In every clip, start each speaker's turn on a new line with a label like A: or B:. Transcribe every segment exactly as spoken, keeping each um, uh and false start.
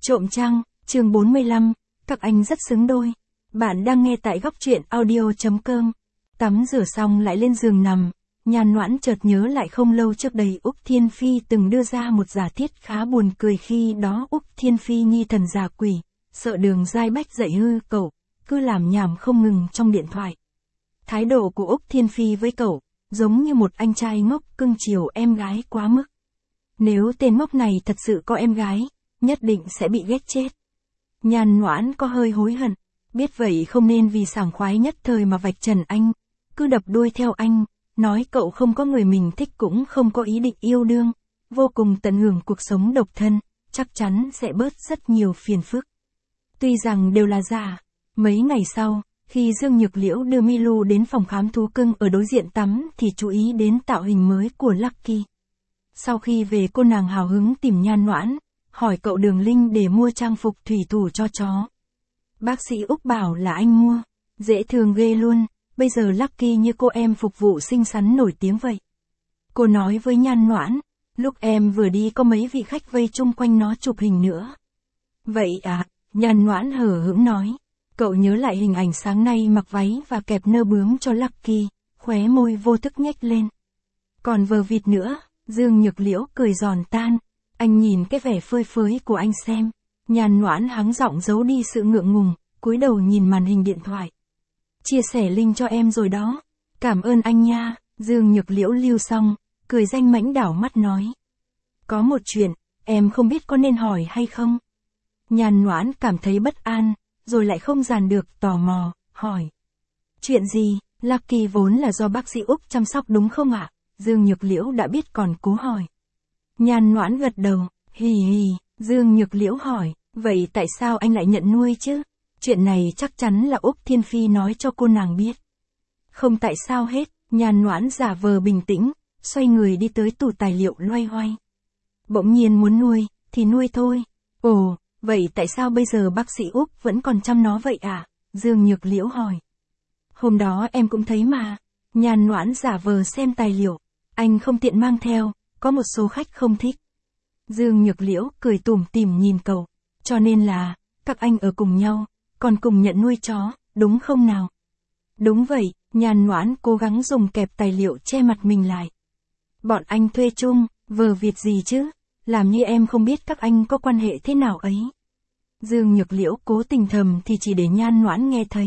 A: Trộm trăng, chương bốn mươi lăm, các anh rất xứng đôi. Bạn đang nghe tại góc truyện audio chấm com. Tắm rửa xong lại lên giường nằm, Nhan Noãn chợt nhớ lại không lâu trước đây Úc Thiên Phi từng đưa ra một giả thiết khá buồn cười. Khi đó Úc Thiên Phi nghi thần giả quỷ, sợ Đường Giai Bách dạy hư cậu, cứ làm nhảm không ngừng trong điện thoại. Thái độ của Úc Thiên Phi với cậu, giống như một anh trai ngốc cưng chiều em gái quá mức. Nếu tên ngốc này thật sự có em gái, nhất định sẽ bị ghét chết. Nhan Noãn có hơi hối hận, biết vậy không nên vì sảng khoái nhất thời mà vạch trần anh, cứ đập đuôi theo anh, nói cậu không có người mình thích cũng không có ý định yêu đương, vô cùng tận hưởng cuộc sống độc thân, chắc chắn sẽ bớt rất nhiều phiền phức. Tuy rằng đều là giả, mấy ngày sau, khi Dương Nhược Liễu đưa Milu đến phòng khám thú cưng ở đối diện tắm thì chú ý đến tạo hình mới của Lucky. Sau khi về cô nàng hào hứng tìm Nhan Noãn, hỏi cậu Đường Linh để mua trang phục thủy thủ cho chó. Bác sĩ Úc bảo là anh mua, dễ thương ghê luôn, bây giờ Lucky như cô em phục vụ xinh xắn nổi tiếng vậy. Cô nói với Nhan Noãn, lúc em vừa đi có mấy vị khách vây chung quanh nó chụp hình nữa. Vậy à, Nhan Noãn hờ hững nói. Cậu nhớ lại hình ảnh sáng nay mặc váy và kẹp nơ bướm cho Lucky, khóe môi vô thức nhếch lên. Còn vờ vịt nữa, Dương Nhược Liễu cười giòn tan. Anh nhìn cái vẻ phơi phới của anh xem. Nhan Noãn hắng giọng giấu đi sự ngượng ngùng, cúi đầu nhìn màn hình điện thoại. Chia sẻ link cho em rồi đó. Cảm ơn anh nha. Dương Nhược Liễu lưu xong, cười danh mãnh đảo mắt nói. Có một chuyện, em không biết có nên hỏi hay không. Nhan Noãn cảm thấy bất an, rồi lại không dàn được tò mò, hỏi. Chuyện gì, Lucky vốn là do bác sĩ Úc chăm sóc đúng không ạ? Dương Nhược Liễu đã biết còn cố hỏi. Nhan Noãn gật đầu, hì hì, Dương Nhược Liễu hỏi, vậy tại sao anh lại nhận nuôi chứ? Chuyện này chắc chắn là Úc Thiên Phi nói cho cô nàng biết. Không tại sao hết, Nhan Noãn giả vờ bình tĩnh, xoay người đi tới tủ tài liệu loay hoay. Bỗng nhiên muốn nuôi, thì nuôi thôi. Ồ, vậy tại sao bây giờ bác sĩ Úc vẫn còn chăm nó vậy à? Dương Nhược Liễu hỏi. Hôm đó em cũng thấy mà. Nhan Noãn giả vờ xem tài liệu. Anh không tiện mang theo, có một số khách không thích. Dương Nhược Liễu cười tủm tỉm nhìn cậu. Cho nên là, các anh ở cùng nhau, còn cùng nhận nuôi chó, đúng không nào? Đúng vậy, Nhan Noãn cố gắng dùng kẹp tài liệu che mặt mình lại. Bọn anh thuê chung, vờ việc gì chứ? Làm như em không biết các anh có quan hệ thế nào ấy. Dương Nhược Liễu cố tình thầm thì chỉ để Nhan Noãn nghe thấy.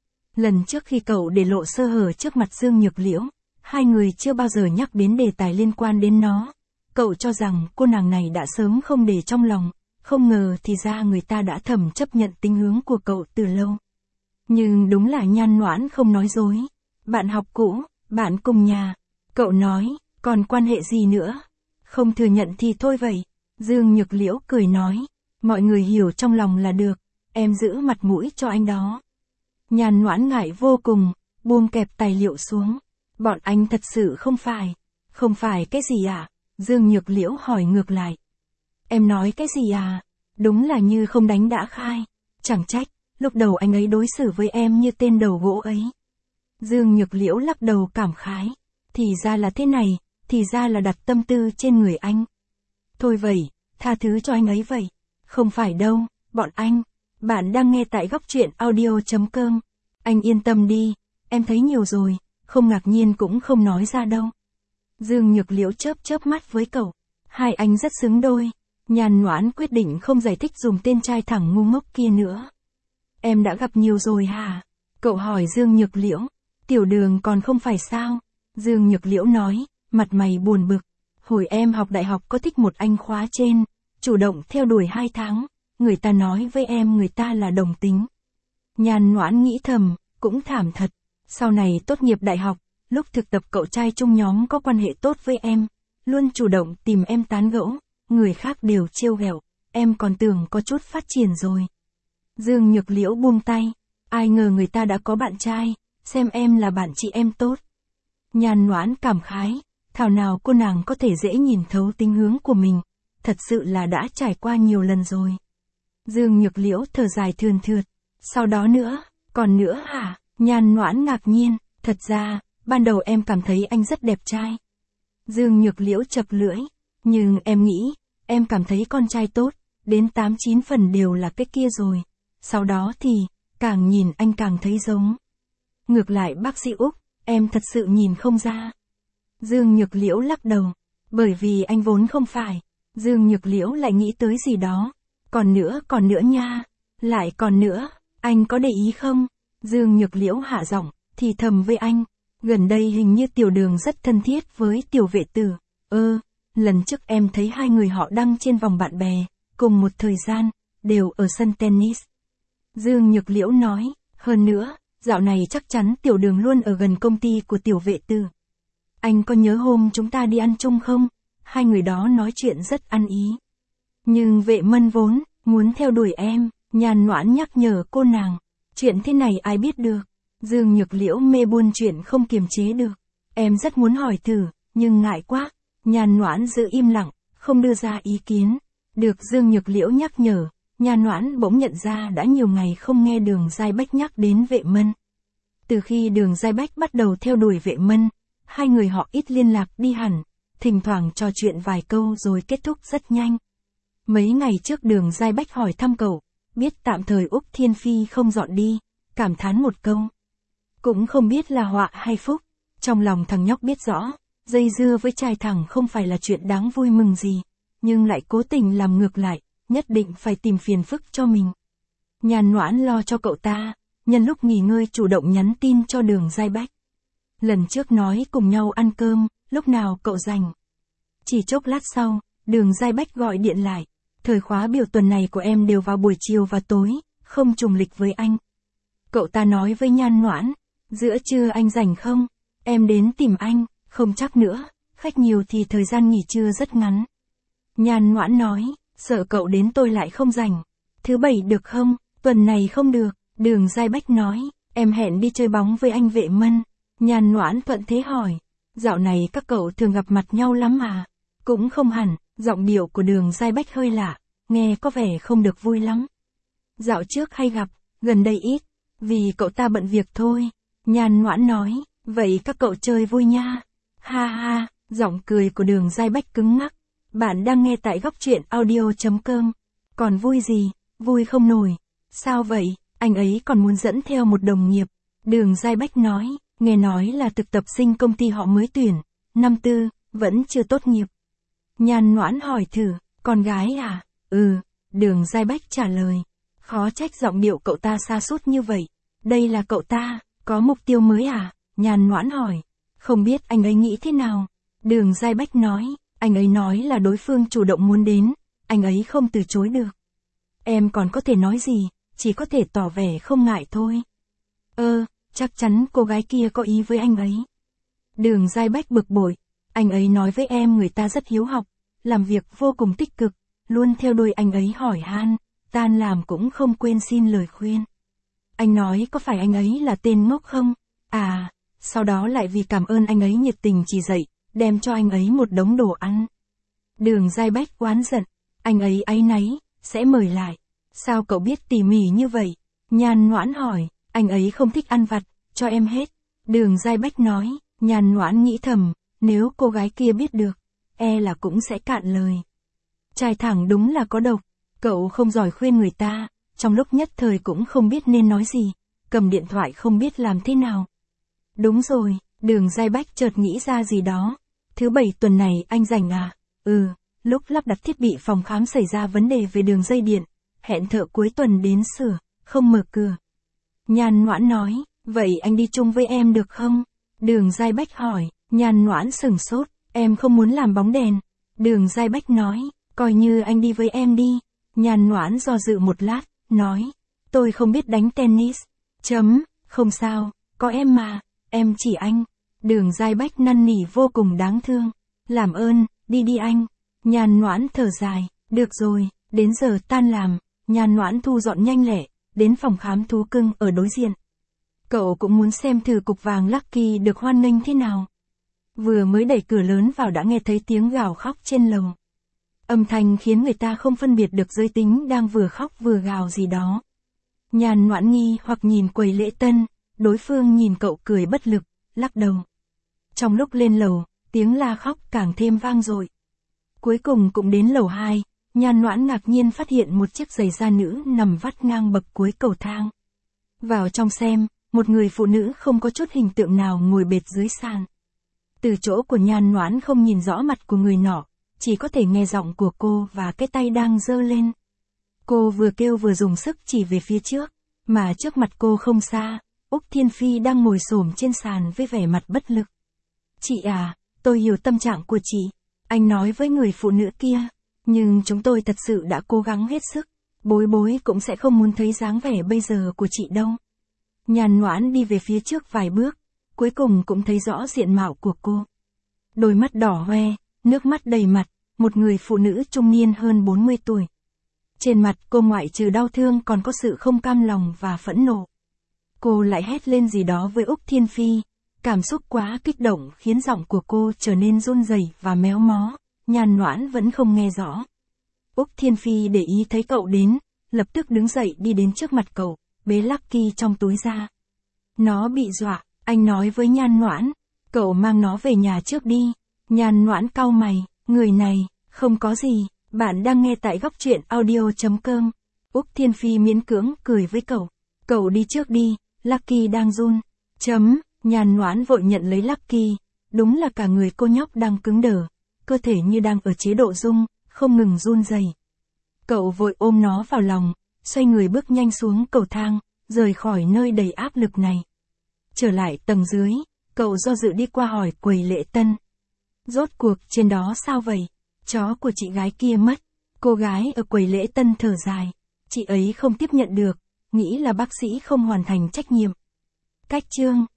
A: Lần trước khi cậu để lộ sơ hở trước mặt Dương Nhược Liễu, hai người chưa bao giờ nhắc đến đề tài liên quan đến nó. Cậu cho rằng cô nàng này đã sớm không để trong lòng, không ngờ thì ra người ta đã thầm chấp nhận tính hướng của cậu từ lâu. Nhưng đúng là Nhan Noãn không nói dối. Bạn học cũ, bạn cùng nhà. Cậu nói, còn quan hệ gì nữa? Không thừa nhận thì thôi vậy. Dương Nhược Liễu cười nói, mọi người hiểu trong lòng là được, em giữ mặt mũi cho anh đó. Nhan Noãn ngại vô cùng, buông kẹp tài liệu xuống. Bọn anh thật sự không phải. Không phải cái gì à? Dương Nhược Liễu hỏi ngược lại. Em nói cái gì à? Đúng là như không đánh đã khai. Chẳng trách, lúc đầu anh ấy đối xử với em như tên đầu gỗ ấy. Dương Nhược Liễu lắc đầu cảm khái. Thì ra là thế này, thì ra là đặt tâm tư trên người anh. Thôi vậy, tha thứ cho anh ấy vậy. Không phải đâu, bọn anh. Bạn đang nghe tại góc truyện audio chấm com. Anh yên tâm đi, em thấy nhiều rồi, không ngạc nhiên cũng không nói ra đâu. Dương Nhược Liễu chớp chớp mắt với cậu. Hai anh rất xứng đôi. Nhan Noãn quyết định không giải thích dùng tên trai thẳng ngu ngốc kia nữa. Em đã gặp nhiều rồi hả? Cậu hỏi Dương Nhược Liễu. Tiểu Đường còn không phải sao? Dương Nhược Liễu nói, mặt mày buồn bực. Hồi em học đại học có thích một anh khóa trên, chủ động theo đuổi hai tháng, người ta nói với em người ta là đồng tính. Nhan Noãn nghĩ thầm, cũng thảm thật. Sau này tốt nghiệp đại học, lúc thực tập cậu trai chung nhóm có quan hệ tốt với em, luôn chủ động tìm em tán gẫu, người khác đều trêu ghẹo, em còn tưởng có chút phát triển rồi. Dương Nhược Liễu buông tay, ai ngờ người ta đã có bạn trai, xem em là bạn chị em tốt. Nhan Noãn cảm khái, thảo nào cô nàng có thể dễ nhìn thấu tính hướng của mình, thật sự là đã trải qua nhiều lần rồi. Dương Nhược Liễu thở dài thườn thượt, sau đó nữa, còn nữa hả? Nhan Noãn ngạc nhiên, thật ra, ban đầu em cảm thấy anh rất đẹp trai. Dương Nhược Liễu chập lưỡi, nhưng em nghĩ, em cảm thấy con trai tốt, đến tám chín phần đều là cái kia rồi. Sau đó thì, càng nhìn anh càng thấy giống. Ngược lại bác sĩ Úc, em thật sự nhìn không ra. Dương Nhược Liễu lắc đầu. Bởi vì anh vốn không phải. Dương Nhược Liễu lại nghĩ tới gì đó. Còn nữa, còn nữa nha. Lại còn nữa, anh có để ý không? Dương Nhược Liễu hạ giọng, thì thầm với anh. Gần đây hình như Tiểu Đường rất thân thiết với Tiểu Vệ Tử. Ơ, lần trước em thấy hai người họ đăng trên vòng bạn bè, cùng một thời gian, đều ở sân tennis. Dương Nhược Liễu nói, hơn nữa, dạo này chắc chắn Tiểu Đường luôn ở gần công ty của Tiểu Vệ Tử. Anh có nhớ hôm chúng ta đi ăn chung không? Hai người đó nói chuyện rất ăn ý. Nhưng Vệ Mân vốn, muốn theo đuổi em, Nhan Noãn nhắc nhở cô nàng. Chuyện thế này ai biết được. Dương Nhược Liễu mê buôn chuyện không kiềm chế được. Em rất muốn hỏi thử, nhưng ngại quá. Nhan Noãn giữ im lặng, không đưa ra ý kiến. Được Dương Nhược Liễu nhắc nhở, Nhan Noãn bỗng nhận ra đã nhiều ngày không nghe Đường Giai Bách nhắc đến Vệ Mân. Từ khi Đường Giai Bách bắt đầu theo đuổi Vệ Mân, hai người họ ít liên lạc đi hẳn, thỉnh thoảng trò chuyện vài câu rồi kết thúc rất nhanh. Mấy ngày trước Đường Giai Bách hỏi thăm cậu, biết tạm thời Úc Thiên Phi không dọn đi, cảm thán một câu. Cũng không biết là họa hay phúc, trong lòng thằng nhóc biết rõ, dây dưa với trai thẳng không phải là chuyện đáng vui mừng gì, nhưng lại cố tình làm ngược lại, nhất định phải tìm phiền phức cho mình. Nhan Noãn lo cho cậu ta, nhân lúc nghỉ ngơi chủ động nhắn tin cho Đường Giai Bách. Lần trước nói cùng nhau ăn cơm, lúc nào cậu rảnh. Chỉ chốc lát sau, Đường Giai Bách gọi điện lại. Thời khóa biểu tuần này của em đều vào buổi chiều và tối, không trùng lịch với anh. Cậu ta nói với Nhan Noãn, giữa trưa anh rảnh không? Em đến tìm anh, không chắc nữa, khách nhiều thì thời gian nghỉ trưa rất ngắn. Nhan Noãn nói, sợ cậu đến tôi lại không rảnh. Thứ bảy được không? Tuần này không được. Đường Giai Bách nói, em hẹn đi chơi bóng với anh Vệ Mân. Nhan Noãn thuận thế hỏi, dạo này các cậu thường gặp mặt nhau lắm à? Cũng không hẳn, giọng điệu của Đường Giai Bách hơi lạ, nghe có vẻ không được vui lắm. Dạo trước hay gặp, gần đây ít, vì cậu ta bận việc thôi. Nhan Noãn nói, vậy các cậu chơi vui nha. Ha ha, giọng cười của Đường Giai Bách cứng ngắc. Bạn đang nghe tại góc truyện audio chấm com. Còn vui gì, vui không nổi. Sao vậy, anh ấy còn muốn dẫn theo một đồng nghiệp. Đường Giai Bách nói, nghe nói là thực tập sinh công ty họ mới tuyển, năm tư, vẫn chưa tốt nghiệp. Nhan Noãn hỏi thử, con gái à? Ừ, Đường Giai Bách trả lời. Khó trách giọng điệu cậu ta sa sút như vậy. Đây là cậu ta, có mục tiêu mới à? Nhan Noãn hỏi. Không biết anh ấy nghĩ thế nào? Đường Giai Bách nói, anh ấy nói là đối phương chủ động muốn đến, anh ấy không từ chối được. Em còn có thể nói gì, chỉ có thể tỏ vẻ không ngại thôi. Ơ, chắc chắn cô gái kia có ý với anh ấy. Đường Giai Bách bực bội, anh ấy nói với em người ta rất hiếu học, làm việc vô cùng tích cực, luôn theo đuổi anh ấy hỏi han, tan làm cũng không quên xin lời khuyên. Anh nói có phải anh ấy là tên ngốc không? À, sau đó lại vì cảm ơn anh ấy nhiệt tình chỉ dạy, đem cho anh ấy một đống đồ ăn. Đường Giai Bách oán giận, anh ấy áy náy, sẽ mời lại. Sao cậu biết tỉ mỉ như vậy? Nhan Noãn hỏi, anh ấy không thích ăn vặt, cho em hết. Đường Giai Bách nói, Nhan Noãn nghĩ thầm, nếu cô gái kia biết được, e là cũng sẽ cạn lời. Trai thẳng đúng là có độc, cậu không giỏi khuyên người ta, trong lúc nhất thời cũng không biết nên nói gì, cầm điện thoại không biết làm thế nào. Đúng rồi, Đường Giai Bách chợt nghĩ ra gì đó. Thứ bảy tuần này anh rảnh à? Ừ, lúc lắp đặt thiết bị phòng khám xảy ra vấn đề về đường dây điện, hẹn thợ cuối tuần đến sửa, không mở cửa. Nhan Noãn nói, vậy anh đi chung với em được không? Đường Giai Bách hỏi, Nhan Noãn sửng sốt, em không muốn làm bóng đèn. Đường Giai Bách nói, coi như anh đi với em đi. Nhan Noãn do dự một lát, nói, tôi không biết đánh tennis. Chấm, không sao, có em mà, em chỉ anh. Đường Giai Bách năn nỉ vô cùng đáng thương. Làm ơn, đi đi anh. Nhan Noãn thở dài, được rồi, đến giờ tan làm. Nhan Noãn thu dọn nhanh lẹ, đến phòng khám thú cưng ở đối diện. Cậu cũng muốn xem thử cục vàng Lucky được hoan nghênh thế nào. Vừa mới đẩy cửa lớn vào đã nghe thấy tiếng gào khóc trên lầu. Âm thanh khiến người ta không phân biệt được giới tính đang vừa khóc vừa gào gì đó. Nhan Noãn nghi hoặc nhìn quầy lễ tân, đối phương nhìn cậu cười bất lực, lắc đầu. Trong lúc lên lầu, tiếng la khóc càng thêm vang dội. Cuối cùng cũng đến lầu hai, Nhan Noãn ngạc nhiên phát hiện một chiếc giày da nữ nằm vắt ngang bậc cuối cầu thang. Vào trong xem, một người phụ nữ không có chút hình tượng nào ngồi bệt dưới sàn. Từ chỗ của Nhan Noãn không nhìn rõ mặt của người nọ, chỉ có thể nghe giọng của cô và cái tay đang giơ lên. Cô vừa kêu vừa dùng sức chỉ về phía trước, mà trước mặt cô không xa, Úc Thiên Phi đang ngồi xổm trên sàn với vẻ mặt bất lực. Chị à, tôi hiểu tâm trạng của chị, anh nói với người phụ nữ kia, nhưng chúng tôi thật sự đã cố gắng hết sức, bối bối cũng sẽ không muốn thấy dáng vẻ bây giờ của chị đâu. Nhan Noãn đi về phía trước vài bước, cuối cùng cũng thấy rõ diện mạo của cô. Đôi mắt đỏ hoe, nước mắt đầy mặt, một người phụ nữ trung niên hơn bốn mươi tuổi. Trên mặt cô ngoại trừ đau thương còn có sự không cam lòng và phẫn nộ. Cô lại hét lên gì đó với Úc Thiên Phi, cảm xúc quá kích động khiến giọng của cô trở nên run rẩy và méo mó, Nhan Noãn vẫn không nghe rõ. Úc Thiên Phi để ý thấy cậu đến, lập tức đứng dậy đi đến trước mặt cậu, bế Lucky trong túi ra. Nó bị dọa, anh nói với Nhan Noãn, cậu mang nó về nhà trước đi. Nhan Noãn cau mày, người này, không có gì, bạn đang nghe tại góc truyện audio chấm com. Úc Thiên Phi miễn cưỡng cười với cậu, cậu đi trước đi, Lucky đang run. Chấm, Nhan Noãn vội nhận lấy Lucky, đúng là cả người cô nhóc đang cứng đờ, cơ thể như đang ở chế độ rung, không ngừng run rẩy. Cậu vội ôm nó vào lòng, xoay người bước nhanh xuống cầu thang, rời khỏi nơi đầy áp lực này. Trở lại tầng dưới, cậu do dự đi qua hỏi quầy lễ tân. Rốt cuộc trên đó sao vậy? Chó của chị gái kia mất. Cô gái ở quầy lễ tân thở dài. Chị ấy không tiếp nhận được, nghĩ là bác sĩ không hoàn thành trách nhiệm. Cách chương